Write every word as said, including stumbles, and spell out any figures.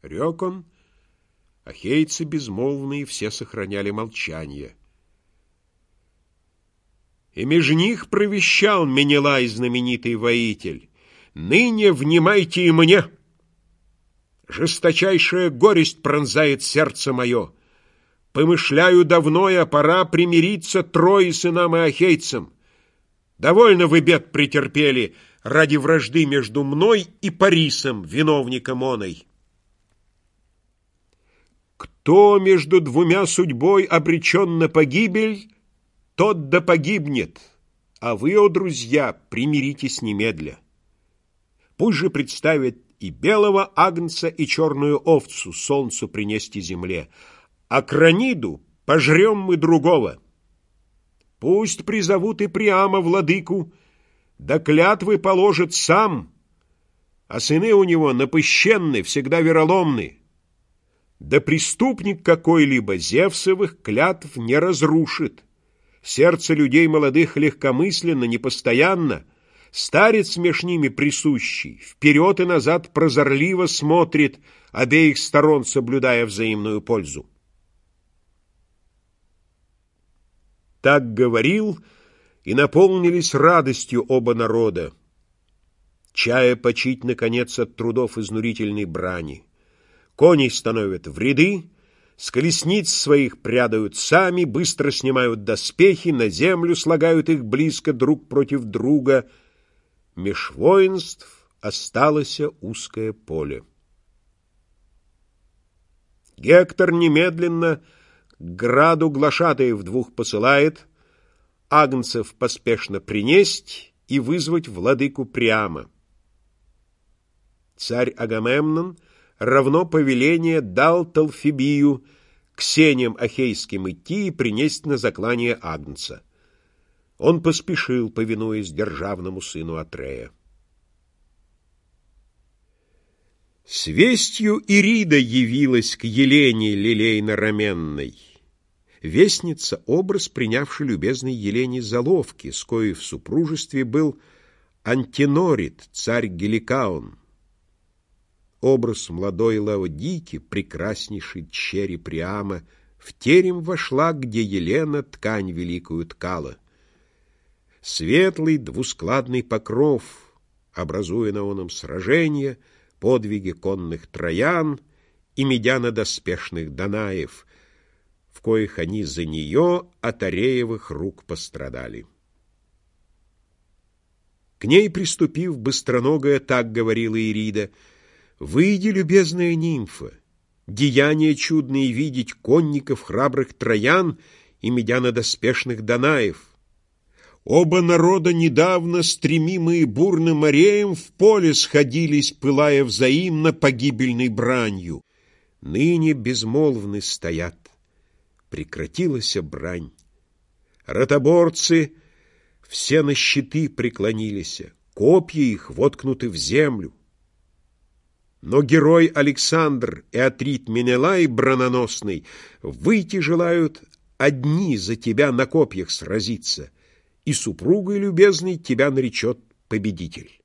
Рек он, ахейцы безмолвные все сохраняли молчание. И меж них провещал Менелай, знаменитый воитель: «Ныне внимайте и мне! Жесточайшая горесть пронзает сердце мое. Помышляю давно, а пора примириться Трои сынам и ахейцам. Довольно вы бед претерпели ради вражды между мной и Парисом, виновником оной. Кто между двумя судьбой обречен на погибель, тот да погибнет, а вы, о друзья, примиритесь немедля. Пусть же представят и белого агнца, и черную овцу солнцу принести земле, а Краниду пожрем мы другого. Пусть призовут и Приама владыку, да клятвы положит сам, а сыны у него напыщенны, всегда вероломны. Да преступник какой-либо Зевсовых клятв не разрушит. Сердце людей молодых легкомысленно, непостоянно. Старец меж ними присущий, вперед и назад прозорливо смотрит, обеих сторон соблюдая взаимную пользу. Так говорил, и наполнились радостью оба народа, чая почить, наконец, от трудов изнурительной брани. Коней становят в ряды, с колесниц своих прядают сами, быстро снимают доспехи, на землю слагают их близко друг против друга. Меж воинств осталось узкое поле. Гектор немедленно к граду глашатаев двух посылает, агнцев поспешно принесть и вызвать владыку Приама. Царь Агамемнон равно повеление дал Талфибию к сеням ахейским идти и принесть на заклание агнца. Он поспешил, повинуясь державному сыну Атрея. С вестью Ирида явилась к Елене лилейно-раменной, вестница образ, принявший любезной Елене заловки, с коей в супружестве был Антинорит, царь Геликаон. Образ молодой Лаодики, прекраснейшей дщери Приама, в терем вошла, где Елена ткань великую ткала. Светлый двускладный покров, образуя на оном сражение, подвиги конных троян и медяно-доспешных данаев, в коих они за нее от Ареевых рук пострадали. К ней приступив, быстроногая так говорила Ирида: «Выйди, любезная нимфа, деяния чудные видеть конников храбрых троян и медяно-доспешных данаев. Оба народа недавно, стремимые бурным ареем, в поле сходились, пылая взаимно погибельной бранью. Ныне безмолвны стоят, прекратилась брань. Ротоборцы все на щиты преклонились, копья их воткнуты в землю. Но герой Александр и Атрит Менелай брононосный выйти желают одни за тебя на копьях сразиться, и супругой любезной тебя наречет победитель».